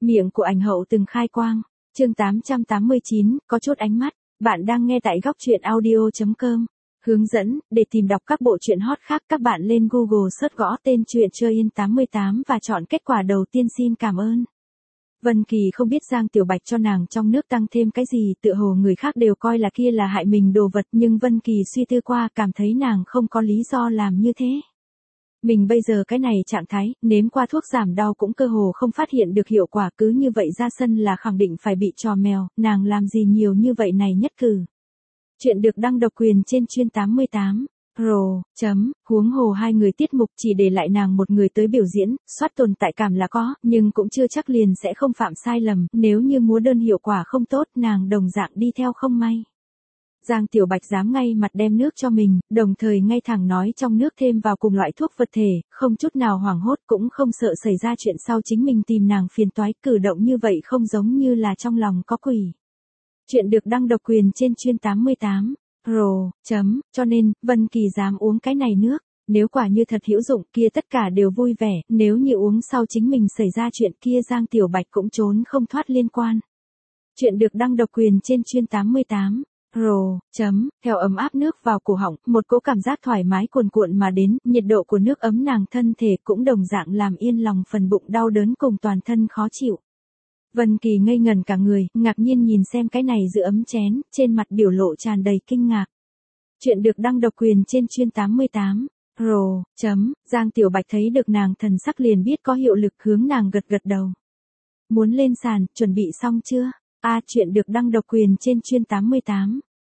Miệng của ảnh hậu từng khai quang. Chương 889, có chút ánh mắt. Bạn đang nghe tại góc truyện audio.com. Hướng dẫn, để tìm đọc các bộ truyện hot khác các bạn lên Google search gõ tên truyện Chơi In 88 và chọn kết quả đầu tiên. Xin cảm ơn. Vân Kỳ không biết Giang Tiểu Bạch cho nàng trong nước tăng thêm cái gì, tựa hồ người khác đều coi là kia là hại mình đồ vật, nhưng Vân Kỳ suy tư qua cảm thấy nàng không có lý do làm như thế. Mình bây giờ cái này trạng thái, nếm qua thuốc giảm đau cũng cơ hồ không phát hiện được hiệu quả, cứ như vậy ra sân là khẳng định phải bị trò mèo, nàng làm gì nhiều như vậy này nhất cử. Chuyện được đăng độc quyền trên chuyên 88. Huống hồ hai người tiết mục chỉ để lại nàng một người tới biểu diễn, soát tồn tại cảm là có, nhưng cũng chưa chắc liền sẽ không phạm sai lầm, nếu như múa đơn hiệu quả không tốt nàng đồng dạng đi theo không may. Giang Tiểu Bạch dám ngay mặt đem nước cho mình, đồng thời ngay thẳng nói trong nước thêm vào cùng loại thuốc vật thể, không chút nào hoảng hốt cũng không sợ xảy ra chuyện sau chính mình tìm nàng phiền toái, cử động như vậy không giống như là trong lòng có quỷ. Chuyện được đăng độc quyền trên chuyên 88. Cho nên, Vân Kỳ dám uống cái này nước, nếu quả như thật hữu dụng kia tất cả đều vui vẻ, nếu như uống sau chính mình xảy ra chuyện kia Giang Tiểu Bạch cũng trốn không thoát liên quan. Chuyện được đăng độc quyền trên chuyên 88. Theo ấm áp nước vào cổ họng, một cỗ cảm giác thoải mái cuồn cuộn mà đến, nhiệt độ của nước ấm nàng thân thể cũng đồng dạng làm yên lòng phần bụng đau đớn cùng toàn thân khó chịu. Vân Kỳ ngây ngẩn cả người, ngạc nhiên nhìn xem cái này giữ ấm chén, trên mặt biểu lộ tràn đầy kinh ngạc. Chuyện được đăng độc quyền trên chuyên 88. Giang Tiểu Bạch thấy được nàng thần sắc liền biết có hiệu lực, hướng nàng gật gật đầu. Muốn lên sàn, chuẩn bị xong chưa? Chuyện được đăng độc quyền trên chuyên 88.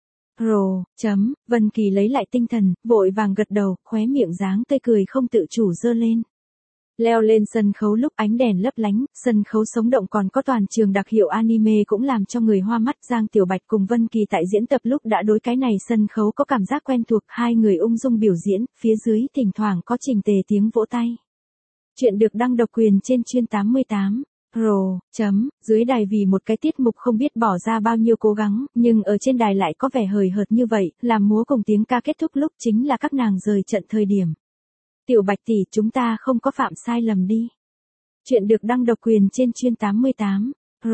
Vân Kỳ lấy lại tinh thần, vội vàng gật đầu, khóe miệng dáng tươi cười không tự chủ giơ lên. Leo lên sân khấu lúc ánh đèn lấp lánh, sân khấu sống động còn có toàn trường đặc hiệu anime cũng làm cho người hoa mắt. Giang Tiểu Bạch cùng Vân Kỳ tại diễn tập lúc đã đối cái này sân khấu có cảm giác quen thuộc, hai người ung dung biểu diễn, phía dưới thỉnh thoảng có chỉnh tề tiếng vỗ tay. Chuyện được đăng độc quyền trên chuyên 88. Dưới đài vì một cái tiết mục không biết bỏ ra bao nhiêu cố gắng, nhưng ở trên đài lại có vẻ hời hợt như vậy, làm múa cùng tiếng ca kết thúc lúc chính là các nàng rời trận thời điểm. Tiểu Bạch tỷ, chúng ta không có phạm sai lầm đi. Chuyện được đăng độc quyền trên chuyên 88.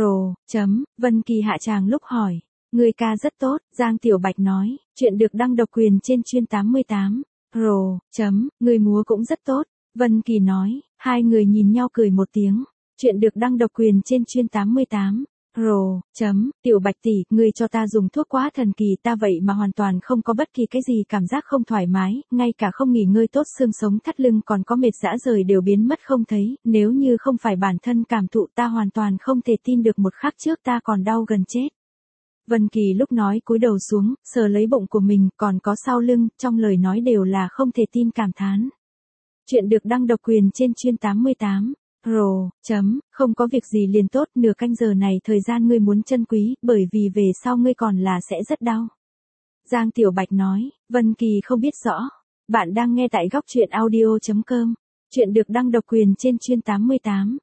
Vân Kỳ hạ tràng lúc hỏi. Người ca rất tốt, Giang Tiểu Bạch nói. Chuyện được đăng độc quyền trên chuyên 88. Người múa cũng rất tốt, Vân Kỳ nói. Hai người nhìn nhau cười một tiếng. Chuyện được đăng độc quyền trên chuyên 88. Tiểu Bạch tỷ, ngươi cho ta dùng thuốc quá thần kỳ, ta vậy mà hoàn toàn không có bất kỳ cái gì cảm giác không thoải mái, ngay cả không nghỉ ngơi tốt xương sống thắt lưng còn có mệt rã rời đều biến mất không thấy, nếu như không phải bản thân cảm thụ ta hoàn toàn không thể tin được một khắc trước ta còn đau gần chết. Vân Kỳ lúc nói cúi đầu xuống, sờ lấy bụng của mình, còn có sau lưng, trong lời nói đều là không thể tin cảm thán. Chuyện được đăng độc quyền trên chuyên 88. Không có việc gì liền tốt, nửa canh giờ này thời gian ngươi muốn trân quý, bởi vì về sau ngươi còn là sẽ rất đau. Giang Tiểu Bạch nói. Vân Kỳ không biết rõ. Bạn đang nghe tại góc truyện audio.com. Chuyện được đăng độc quyền trên chuyên 88.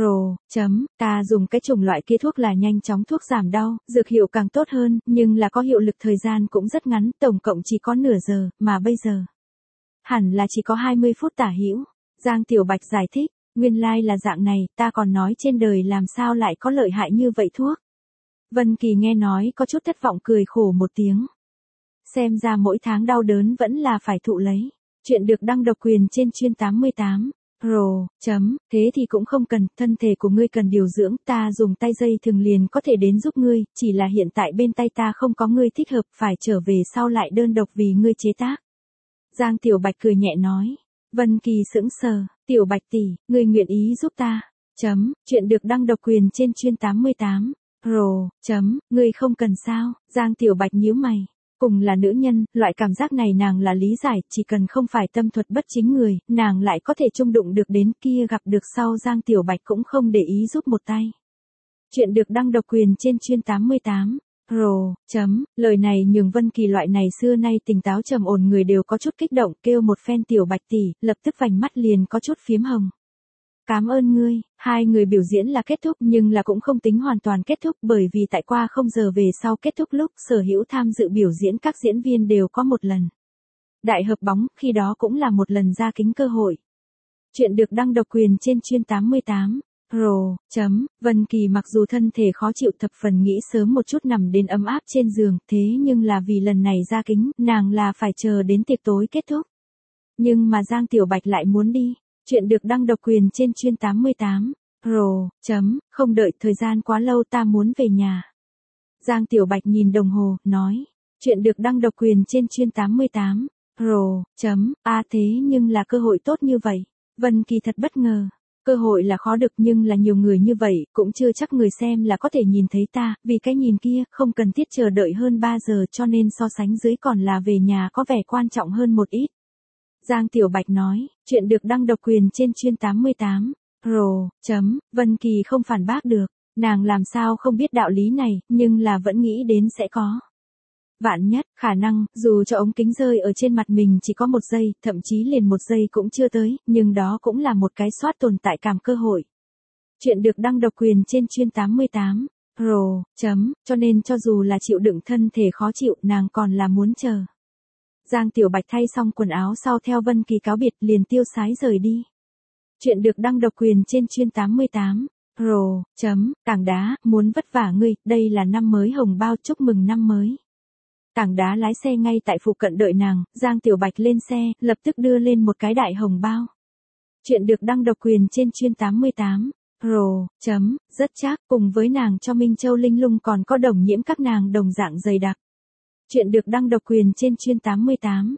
Ta dùng cái chủng loại kia thuốc là nhanh chóng thuốc giảm đau, dược hiệu càng tốt hơn, nhưng là có hiệu lực thời gian cũng rất ngắn, tổng cộng chỉ có nửa giờ, mà bây giờ hẳn là chỉ có 20 phút tả hữu. Giang Tiểu Bạch giải thích. Nguyên lai là dạng này, ta còn nói trên đời làm sao lại có lợi hại như vậy thuốc. Vân Kỳ nghe nói có chút thất vọng cười khổ một tiếng. Xem ra mỗi tháng đau đớn vẫn là phải thụ lấy. Chuyện được đăng độc quyền trên chuyên 88. Thế thì cũng không cần, thân thể của ngươi cần điều dưỡng, ta dùng tay dây thường liền có thể đến giúp ngươi, chỉ là hiện tại bên tay ta không có ngươi thích hợp, phải trở về sau lại đơn độc vì ngươi chế tác. Giang Tiểu Bạch cười nhẹ nói. Vân Kỳ sững sờ. Tiểu Bạch tỷ, ngươi nguyện ý giúp ta. Chuyện được đăng độc quyền trên chuyên 88. Ngươi không cần sao? Giang Tiểu Bạch nhíu mày. Cùng là nữ nhân, loại cảm giác này nàng là lý giải, chỉ cần không phải tâm thuật bất chính người, nàng lại có thể chung đụng được đến, kia gặp được sau Giang Tiểu Bạch cũng không để ý giúp một tay. Chuyện được đăng độc quyền trên chuyên 88. Lời này nhường Vân Kỳ loại này xưa nay tỉnh táo trầm ổn người đều có chút kích động, kêu một phen Tiểu Bạch tỷ, lập tức vành mắt liền có chút phiếm hồng. Cảm ơn ngươi. Hai người biểu diễn là kết thúc nhưng là cũng không tính hoàn toàn kết thúc, bởi vì tại qua 0 giờ về sau kết thúc lúc sở hữu tham dự biểu diễn các diễn viên đều có một lần đại hợp bóng, khi đó cũng là một lần ra kính cơ hội. Chuyện được đăng độc quyền trên chuyên 88. Vân Kỳ mặc dù thân thể khó chịu thập phần nghĩ sớm một chút nằm đến ấm áp trên giường, thế nhưng là vì lần này ra kính, nàng là phải chờ đến tiệc tối kết thúc. Nhưng mà Giang Tiểu Bạch lại muốn đi. Chuyện được đăng độc quyền trên chuyên 88. Không đợi thời gian quá lâu ta muốn về nhà. Giang Tiểu Bạch nhìn đồng hồ, nói. Chuyện được đăng độc quyền trên chuyên 88. Thế nhưng là cơ hội tốt như vậy. Vân Kỳ thật bất ngờ. Cơ hội là khó được nhưng là nhiều người như vậy, cũng chưa chắc người xem là có thể nhìn thấy ta, vì cái nhìn kia, không cần thiết chờ đợi hơn 3 giờ cho nên so sánh dưới còn là về nhà có vẻ quan trọng hơn một ít. Giang Tiểu Bạch nói, chuyện được đăng độc quyền trên chuyên 88. Vân Kỳ không phản bác được, nàng làm sao không biết đạo lý này, nhưng là vẫn nghĩ đến sẽ có. Vạn nhất, khả năng, dù cho ống kính rơi ở trên mặt mình chỉ có 1 giây, thậm chí liền 1 giây cũng chưa tới, nhưng đó cũng là một cái soát tồn tại cảm cơ hội. Chuyện được đăng độc quyền trên chuyên 88. Cho nên cho dù là chịu đựng thân thể khó chịu, nàng còn là muốn chờ. Giang Tiểu Bạch thay xong quần áo sau theo Vân Kỳ cáo biệt liền tiêu sái rời đi. Chuyện được đăng độc quyền trên chuyên 88. Tảng đá, muốn vất vả ngươi, đây là năm mới hồng bao chúc mừng năm mới. Tảng đá lái xe ngay tại phụ cận đợi nàng, Giang Tiểu Bạch lên xe, lập tức đưa lên một cái đại hồng bao. Chuyện được đăng độc quyền trên chuyên 88. Rất chắc, cùng với nàng cho Minh Châu Linh Lung còn có đồng nhiễm các nàng đồng dạng dày đặc. Chuyện được đăng độc quyền trên chuyên 88.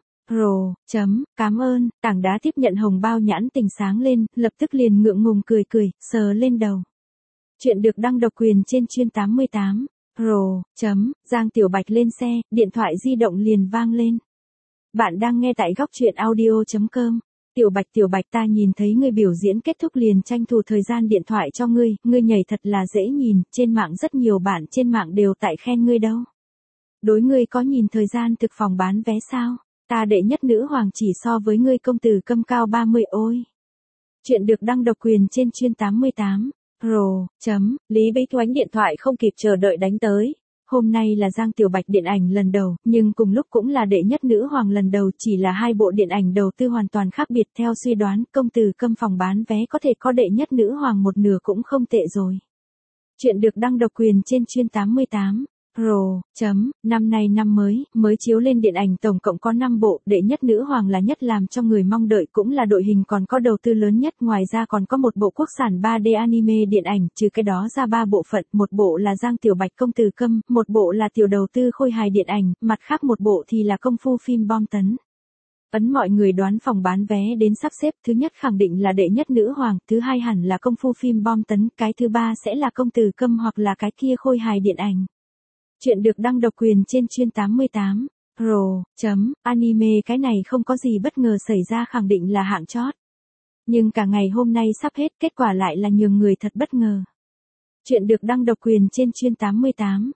Cảm ơn, tảng đá tiếp nhận hồng bao nhãn tình sáng lên, lập tức liền ngượng ngùng cười cười, sờ lên đầu. Chuyện được đăng độc quyền trên chuyên 88. Giang Tiểu Bạch lên xe, điện thoại di động liền vang lên. Bạn đang nghe tại góc truyện audio.com. Tiểu Bạch ta nhìn thấy ngươi biểu diễn kết thúc liền tranh thủ thời gian điện thoại cho ngươi nhảy thật là dễ nhìn, trên mạng rất nhiều bạn trên mạng đều tại khen ngươi đâu. Đối ngươi có nhìn thời gian thực phòng bán vé sao? Ta đệ nhất nữ hoàng chỉ so với ngươi công tử Câm cao 30 ôi. Chuyện được đăng độc quyền trên chuyên 88. Lý Bích Oánh điện thoại không kịp chờ đợi đánh tới. Hôm nay là Giang Tiểu Bạch điện ảnh lần đầu, nhưng cùng lúc cũng là đệ nhất nữ hoàng lần đầu, chỉ là hai bộ điện ảnh đầu tư hoàn toàn khác biệt. Theo suy đoán, công tử Câm phòng bán vé có thể có đệ nhất nữ hoàng một nửa cũng không tệ rồi. Chuyện được đăng độc quyền trên chuyên 88. Năm nay năm mới chiếu lên điện ảnh tổng cộng có 5 bộ, đệ nhất nữ hoàng là nhất làm cho người mong đợi cũng là đội hình còn có đầu tư lớn nhất, ngoài ra còn có một bộ quốc sản 3D anime điện ảnh, trừ cái đó ra 3 bộ phận, một bộ là Giang Tiểu Bạch công tử Câm, một bộ là tiểu đầu tư khôi hài điện ảnh, mặt khác một bộ thì là công phu phim bom tấn. Mọi người đoán phòng bán vé đến sắp xếp, thứ nhất khẳng định là đệ nhất nữ hoàng, thứ hai hẳn là công phu phim bom tấn, cái thứ ba sẽ là công tử Câm hoặc là cái kia khôi hài điện ảnh. Chuyện được đăng độc quyền trên chuyên 88. Anime cái này không có gì bất ngờ xảy ra, khẳng định là hạng chót. Nhưng cả ngày hôm nay sắp hết, kết quả lại là nhường người thật bất ngờ. Chuyện được đăng độc quyền trên chuyên 88.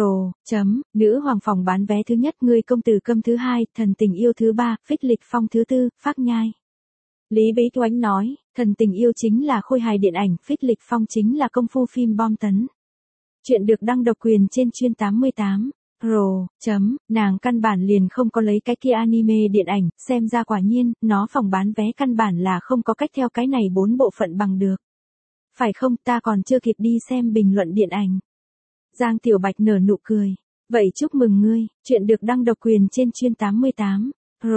Nữ hoàng phòng bán vé thứ nhất, ngươi công tử Câm thứ hai, thần tình yêu thứ ba, phích lịch phong thứ tư, phác nhai. Lý Bích Oánh nói, thần tình yêu chính là khôi hài điện ảnh, phích lịch phong chính là công phu phim bom tấn. Chuyện được đăng độc quyền trên chuyên 88. Nàng căn bản liền không có lấy cái kia anime điện ảnh, xem ra quả nhiên, nó phòng bán vé căn bản là không có cách theo cái này 4 bộ phận bằng được. Phải không, ta còn chưa kịp đi xem bình luận điện ảnh. Giang Tiểu Bạch nở nụ cười. Vậy chúc mừng ngươi, chuyện được đăng độc quyền trên chuyên 88.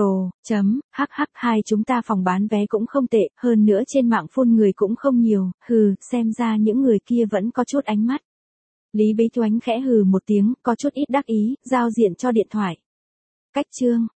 Hai chúng ta phòng bán vé cũng không tệ, hơn nữa trên mạng phun người cũng không nhiều, xem ra những người kia vẫn có chút ánh mắt. Lý Bích Oánh khẽ hừ một tiếng, có chút ít đắc ý, giao diện cho điện thoại. Cách chương.